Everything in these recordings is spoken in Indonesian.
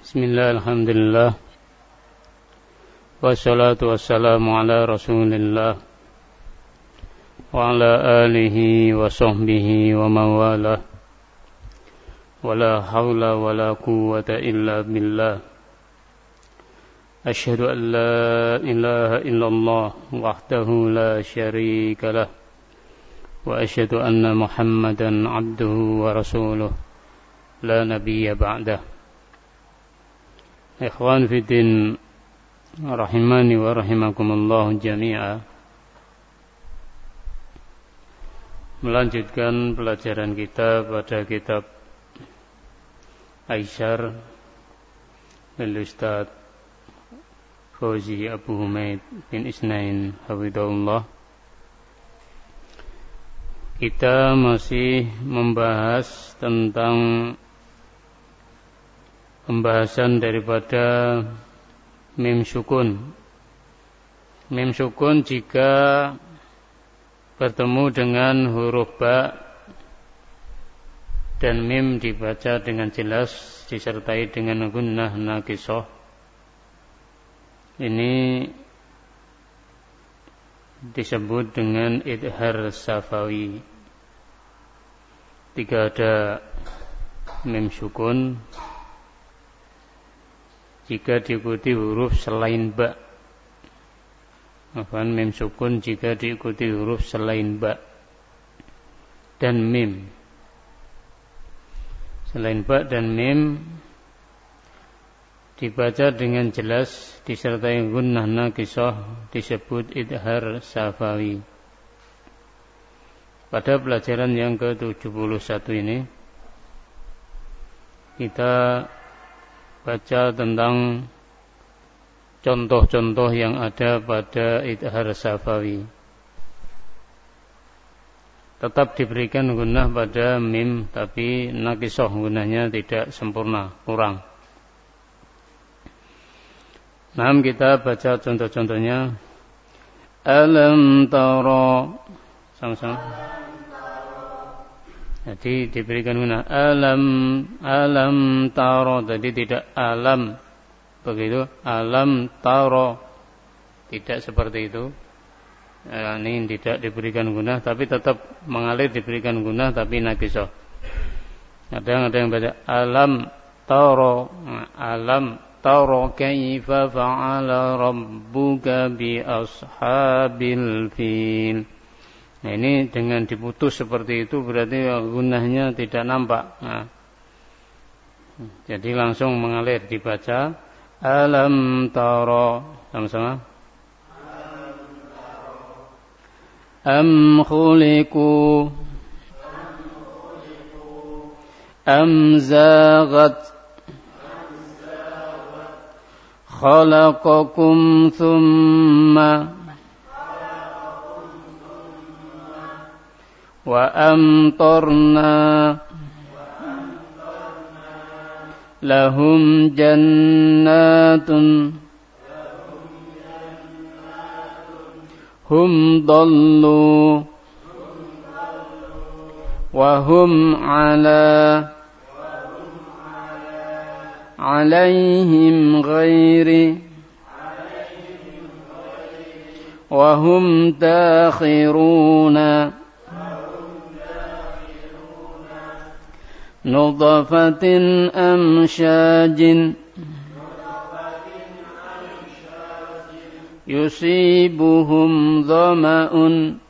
Bismillah, alhamdulillah. Wassalatu wassalamu ala rasulillah wa ala alihi wa sahbihi wa mawalah. Wala hawla wala quwwata illa billah. Ashhadu an la ilaha illallah wahdahu la syarika lah. Wa ashhadu anna Muhammadan abduhu wa rasuluh la nabiyya ba'dah. Ikhwan fiddin rahimani wa rahimakumullah jami'a. Melanjutkan pelajaran kita pada kitab Aisyar dari Ustaz Fauzi Abu Humaid bin Isnain hafidhahullah. Kita masih membahas tentang pembahasan daripada mim sukun. Mim sukun jika bertemu dengan huruf ba dan mim dibaca dengan jelas disertai dengan gunnah naqisah. Ini disebut dengan idhar safawi. Jika ada mim sukun jika diikuti huruf selain ba. Mim sukun jika diikuti huruf selain ba dan mim. Selain ba dan mim dibaca dengan jelas disertai gunnah naqisah disebut idhar safawi. Pada pelajaran yang ke-71 ini kita baca tentang contoh-contoh yang ada pada idhar safawi. Tetap diberikan gunnah pada mim, tapi naqisah gunnahnya tidak sempurna, kurang. Nah, kita baca contoh-contohnya. Alam tara, sama-sama. Jadi diberikan gunnah alam taro, tadi tidak alam, begitu alam taro, tidak seperti itu. Ini tidak diberikan gunnah, tapi tetap mengalir diberikan gunnah, tapi naqisah. Ada yang baca alam taro kaifa fa'ala rabbuka bi ashabil fil. Nah, ini dengan diputus seperti itu berarti gunnahnya tidak nampak. Nah, jadi langsung mengalir dibaca alam tara, sama-sama. Am khuliqu am zaghat khalaqakum thumma wa amtarna lahum jannatun hum dallu wa hum alaihim ghairi wa hum takhiruna nudhafatin amsyajin yusibuhum dhama'un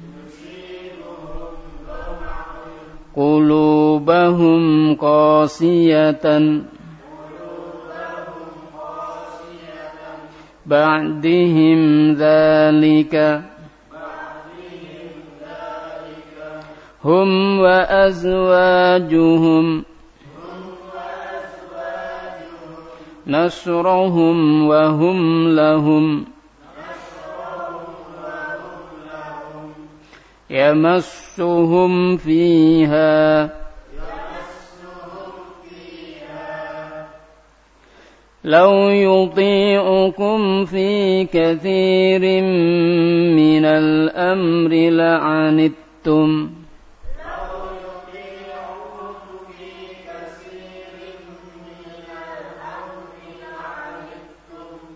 qulubahum qasiyatan ba'dihim dhalika hum wa azwajuhum nasruhum wa hum lahum yamassuhum fiha law yuti'ukum fi kathirin minal amri la'anittum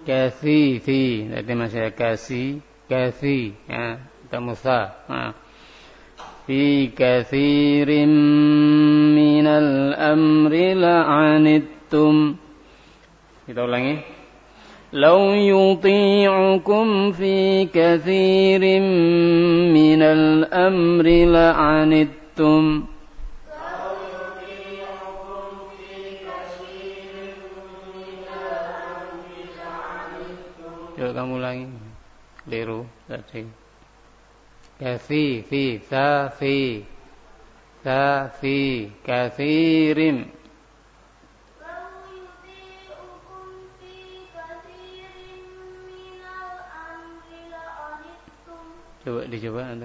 Kasi, fi. Jadi masih kasi, kasi. Ya, kita musa. Nah. Fi kathirim minal amri la'anittum. Kita ulangi. Lau yuti'ukum fi kathirim minal amri la'anittum. Coba kamu ulangi. Liru tadi. Kasi, fi, sa, fi, kathirim. Coba dicoba Anda.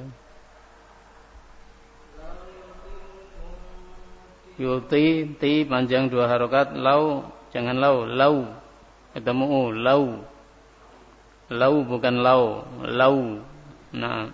Yuti, ti panjang 2 harokat. Lau, jangan lau, lau. Ketemu u, lau. Lau bukan lau, lau. Nah.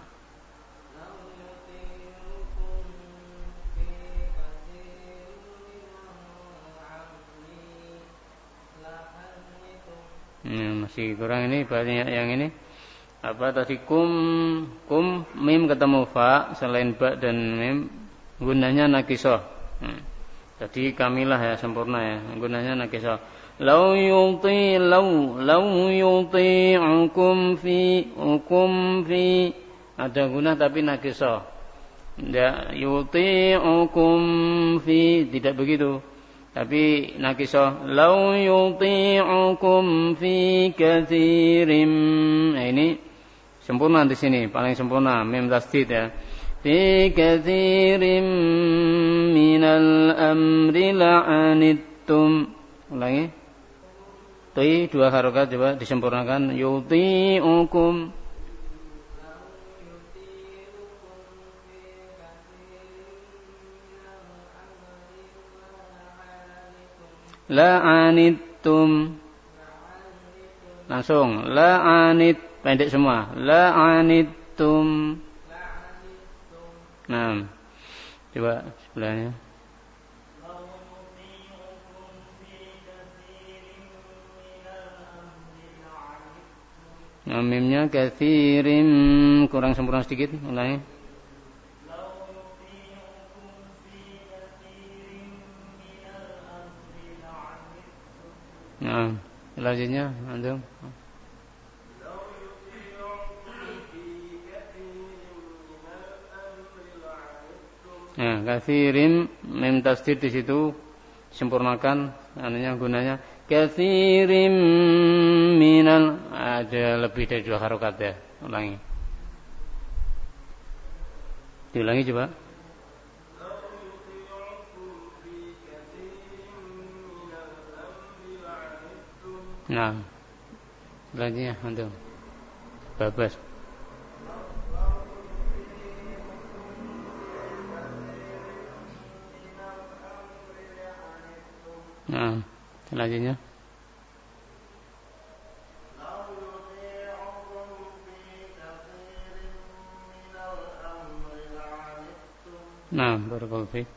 Masih kurang ini, banyak yang ini. Apa tadi kum mim ketemu fa, selain ba dan mim gunanya nakisah. Jadi kamilah ya, sempurna ya, gunanya nakisah. Lau yuti'ukum fi ada guna tapi nakisah. Tidak yuti'ukum fi, tidak begitu. Tapi nakisah. Lau yuti'ukum fi katsirim. Nah, ini sempurna di sini, paling sempurna mim tasdid ya. Fi katsirim minal amri la'anittum. Ulangi. Ti 2 harokat coba disempurnakan. Yuti'ukum. La'anittum. Langsung. La'anit. Pendek semua. La'anittum. Nah. Coba sebelahnya. Nah, mimnya kathirim kurang sempurna sedikit. Ulangi. Nah, selanjutnya antum. Nah, kathirim mim tasdid di situ sempurnakan anunya gunanya kathirim minal, ada lebih dari 2 harokat ya. Ulangi. Diulangi coba. Nah, selanjutnya antum. Babas. Nah, selanjutnya. Nah, barakallahu fiik.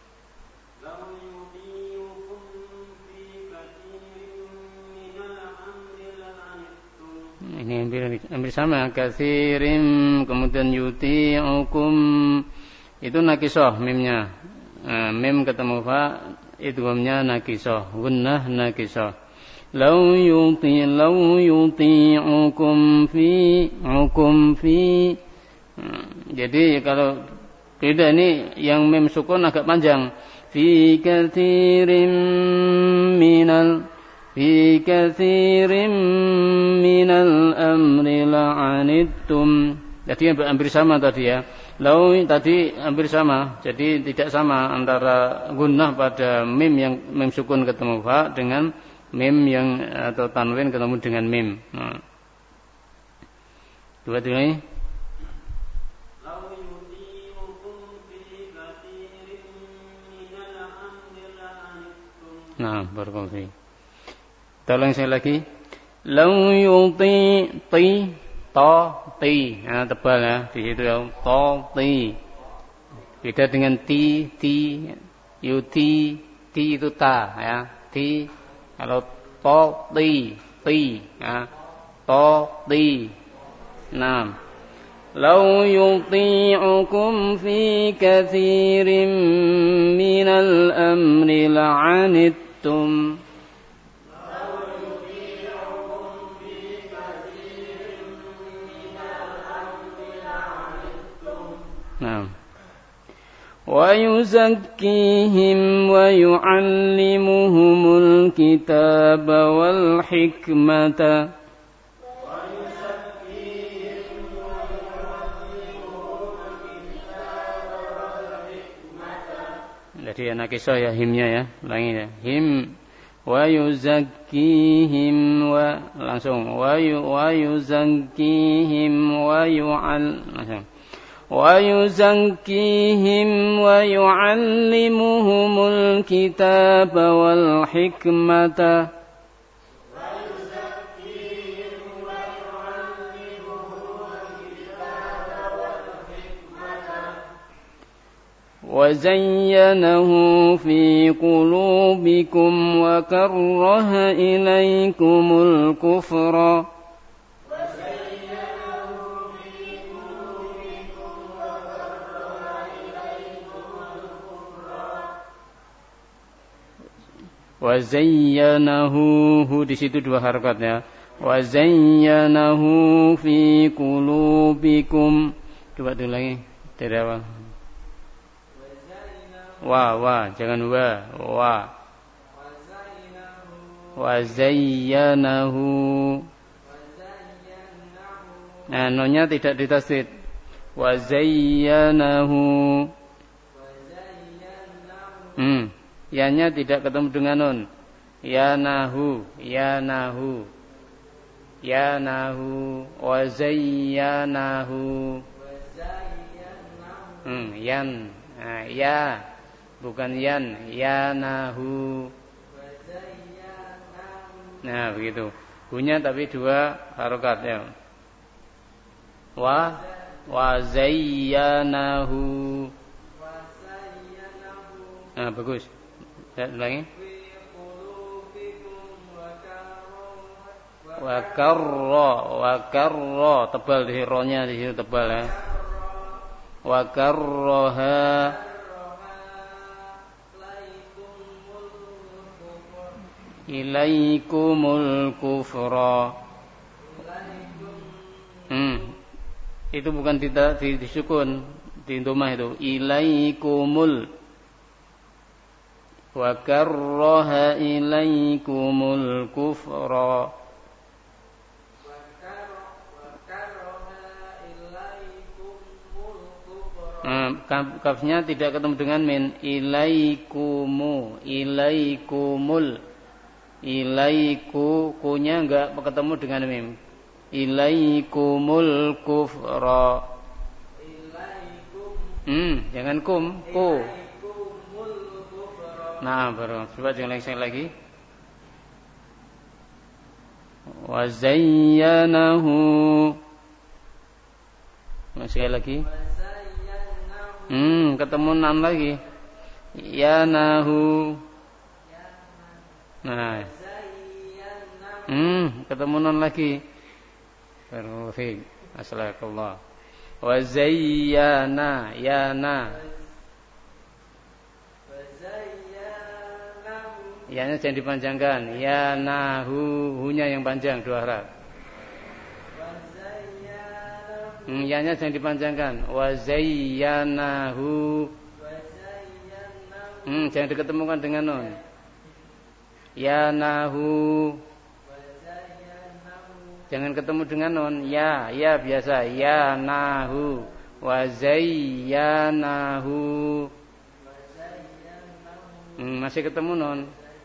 Ini hampir sama. Katsirim kemudian yuti'ukum itu nakisah mimnya. Mim ketemu fa idghamnya nakisah, gunnah nakisah. Lau yuti'ukum fi. Jadi kalau beda ini yang mim sukun agak panjang. Fi katsirim minal amri la'anittum. Jadi hampir sama tadi ya. Lau tadi hampir sama. Jadi tidak sama antara gunnah pada mim yang mim sukun ketemu fa dengan mim yang atau tanwin ketemu dengan mim. Nah. Dua ini. Nah, barakallahu fiik. Tolong saya lagi. Lau yuti ti ta ti. Nah, tebal ya di situ ya. Ta ti. Beda dengan ti yuti ti itu ta ya. Ti kalau ta ti ti. To ti. Naam. Lau yuti'ukum fi katsirin minal amri la'anittum. Naam. Wa yuzakkihim wa yu'allimuhumul kitaba wal hikmata. Jadi anak kisah ya himnya ya, ulangi ya. Him wa yuzakkihim wa langsung wa yuzakkihim wa langsung wa yuzakkihim wa yu'allimuhumul kitaba wal hikmata. وزينه في قلوبكم وكره إليكم الكفر Wazayyanahu, di situ dua harakat ya. Wazayyanahu fi qulubikum. Coba dulu lagi. Tidak apa. Wa, jangan wa. Wazayyanahu. Nah, nonnya tidak ditasdid. Wazayyanahu. Ya-nya tidak ketemu dengan nun. Yanahu. Wazayyanahu. Yan. Ya. Bukan yan, yanahu. Nah, begitu. Hunya tapi dua harokat ya. Wazayyanahu. Nah, bagus. Lihat lagi. Wakarro, tebal di ronya di situ tebal ya. Wakarroha. Ilaikumul kufra. Itu bukan disukun, di domah itu. Ilaikumul. Wa karraha ilaikumul kufra. Kafnya tidak ketemu dengan min. Ilaikumul. Ilaiku, kunya enggak ketemu dengan mim. Ilaikumul kufra. Jangan ku. Nah, baru. Coba jangan lagi. Wa zayyanahu. Masih lagi. Ketemu nan lagi. Yanahu. Nah. Ketemu non lagi. Perfect. Assalamualaikum. Wa zayyana, yana. Ya-nya jangan dipanjangkan. Yanahu, hu-nya yang panjang dua huruf. Ya-nya jangan dipanjangkan. Wa zayyanahu. Jangan diketemukan dengan non. Yanahu. Jangan ketemu dengan nun. Ya biasa. Yanahu. Wa zayyanahu. Masih ketemu nun.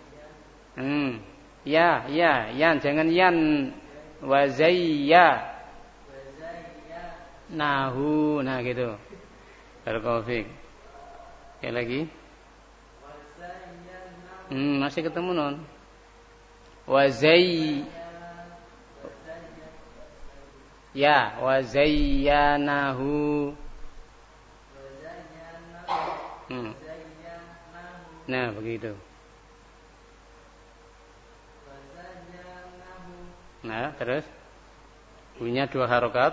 Yan, jangan yan. Wa zayyanahu. Nah gitu. Barakallahu fiik. Sekali lagi. Masih ketemu non. Wa zayyanahu. Nah, begitu. Nah, terus bunyinya 2 harokat.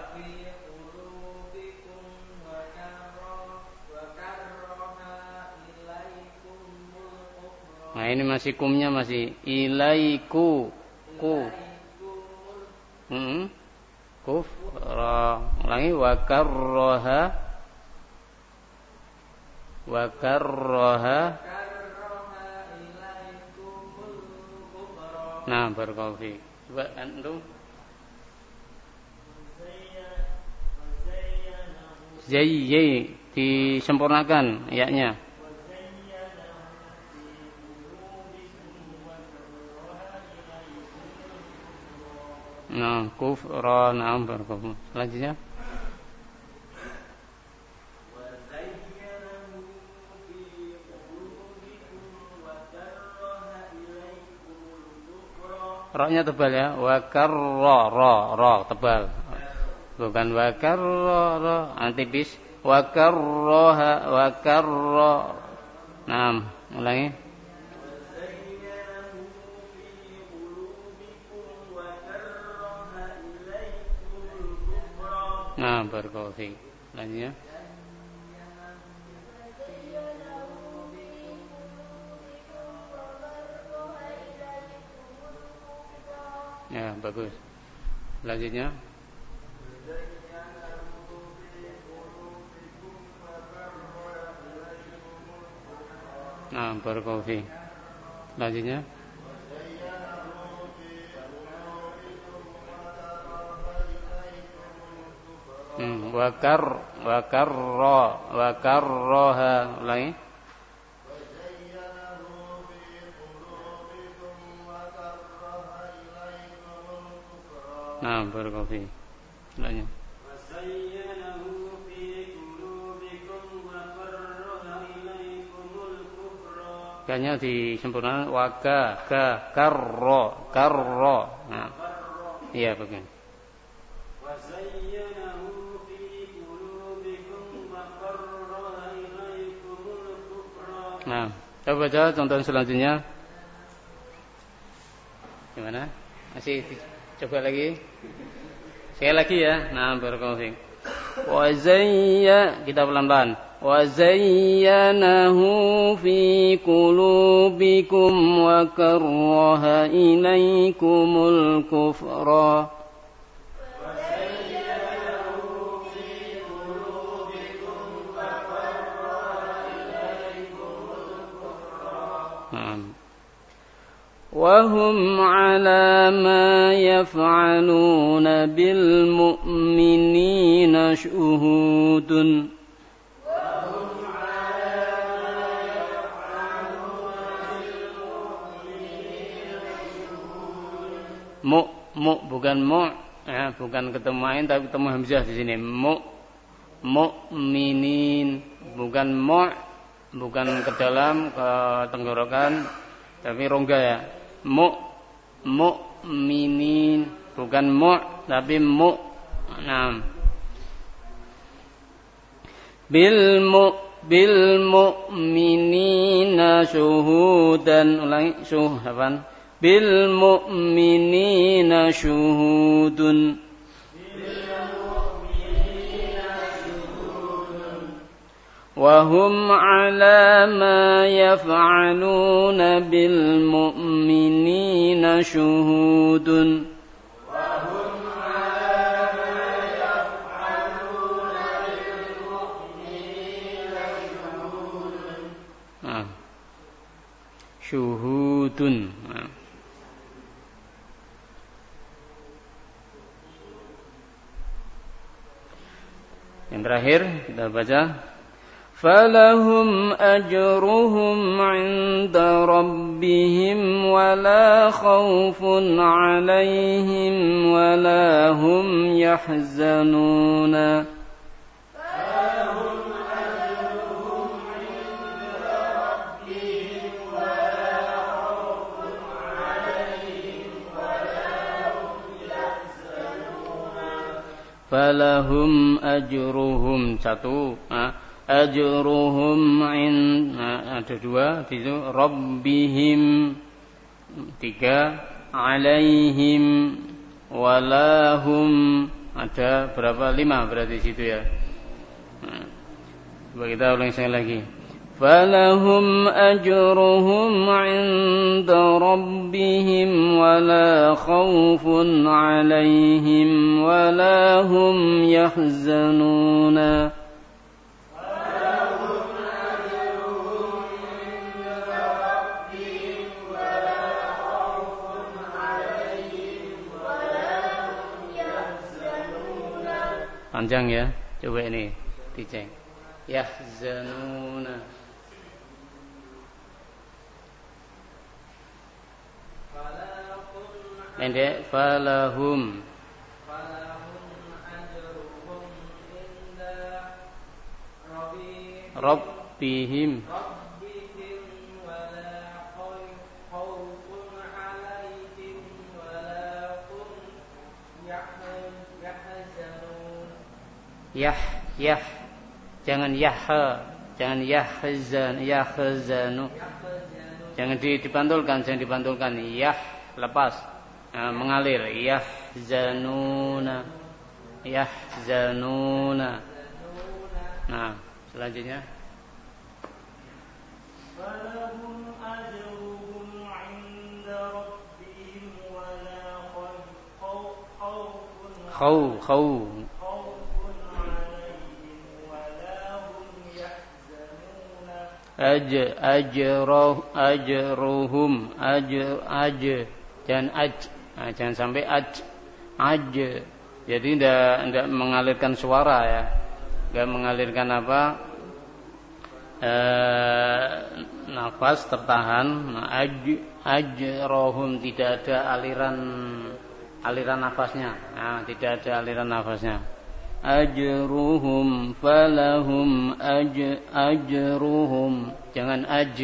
Nah, ini masih kumnya masih ilaiku ku. Kufra. Ulangi wa karraha Nah, barakallahu fiik. Coba antum. Zayyi disempurnakan ya-nya. Nah, kufra, na'am barakallahu. Selanjutnya. Ra-nya tebal ya, wa karra ra tebal. Bukan wa karra antipis, wa karra. Nah, ulangi. Nah, barakallahu fiik. Selanjutnya. Ya, bagus. Selanjutnya. Nah, barakallahu fiik. Selanjutnya. Wa karraha. Ulangi. Nah, barakallahu fiik. Selanjutnya. Kayaknya disempurnakan karro. Nah. Iya, begini. Nah, kita baca contoh selanjutnya. Gimana? Masih coba lagi. Sekali lagi ya. Nah, barakallahu fiik. Wa zayya, kita pelan-pelan. Wa zayyanahu fi qulubikum wa karraha ilaikumul kufra. وهم على ما يفعلون بالمؤمنين شهود bukan ya, bukan ketemu ain tapi ketemu hamzah di sini. Mu'minin, bukan bukan ke dalam ke tenggorokan tapi rongga ya. Mu'minin, bukan tapi Naam. Bil mu'minina syuhudan. Ulangi, syuhaban. Bil mu'minina syuhudun. وهم على ما يفعلون بالمؤمنين شهود syuhudun. Yang terakhir kita baca فَلَهُمْ أَجْرُهُمْ عِنْدَ رَبِّهِمْ وَلَا خَوْفٌ عَلَيْهِمْ وَلَا هُمْ يَحْزَنُونَ Falahum ajruhum satu, ajruhum ada dua, di situ rabbihim tiga, alaihim walahum. Ada berapa? 5 berarti situ ya. Coba kita ulang sekali lagi. Falahum ajruhum 'inda rabbihim wala khaufun 'alaihim wala hum yahzanuna. Panjang ya. Coba ini dicek. Yahzanuna. Pendek falahum rabbihim yah jangan jangan yahzanu, jangan dipantulkan, yah lepas. Mengalir yahzanuna. Nah, selanjutnya falahum ajruhum 'inda rabbihim wala khaufun 'alaihim wala hum yahzanun. Ajruhum jangan jangan sampai jadi tidak mengalirkan suara ya, tidak mengalirkan nafas tertahan. Ajrohum tidak ada aliran nafasnya, tidak ada aliran nafasnya. Ajruhum falahum ajruhum, jangan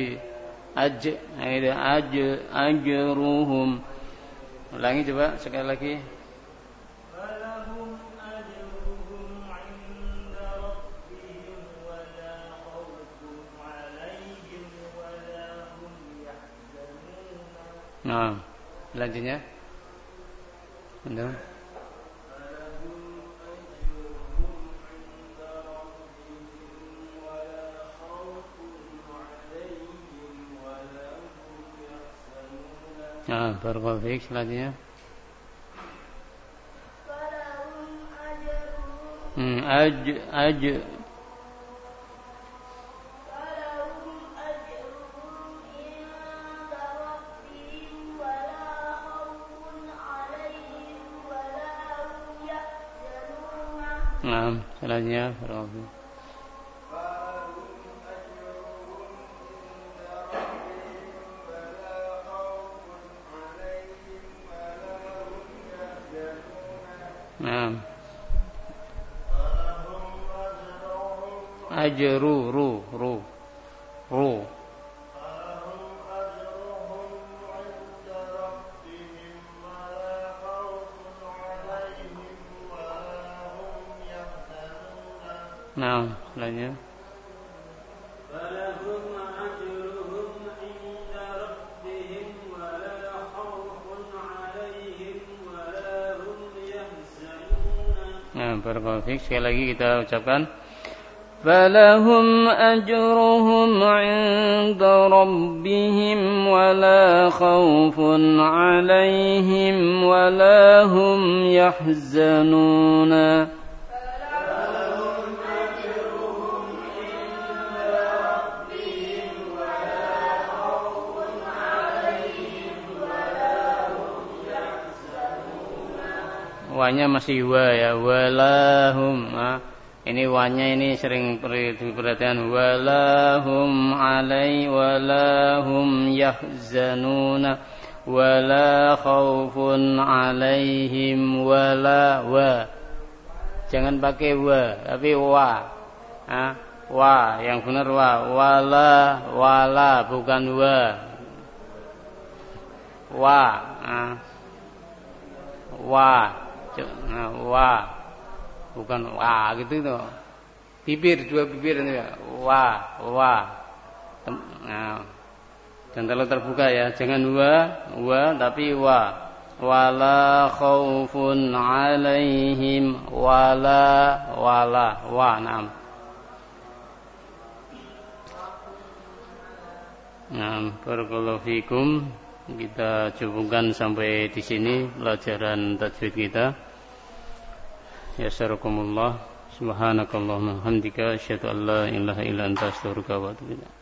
ajruhum. Ulangi coba sekali lagi. Falahum ajruhum 'inda rabbihim wala khaufun 'alaihim wala hum yahzanun. Nah, selanjutnya. Benar. Barakallahu fiik. Selanjutnya selanjutnya barakallahu fiik. Ajru ru nah selanjutnya barakallahu fiik. Sekali lagi kita ucapkan falahum ajruhum 'inda rabbihim wala khaufun 'alaihim wala hum yahzanuna. Wanya masih wa ya, walahum. Ini wanya ini sering perhatian. Walahum alai walahum yahzanuna wala khaufun alaihim wala wa. Jangan pakai wa, tapi wa. Wa, yang benar wa. Wala bukan wa. Wa bukan wah gitu tuh. Dua bibir itu ya. Wah. Nah, dan kalau terbuka ya, jangan wa tapi wa. wala khaufun alaihim wala na'am. Nah, barakallahu fikum. Kita cukupkan sampai di sini pelajaran tajwid kita. Yasarakumullah. Subhanakallahumma hamdika asyhadu an la ilaha illa anta astaghfiruka wa atubu ilaik.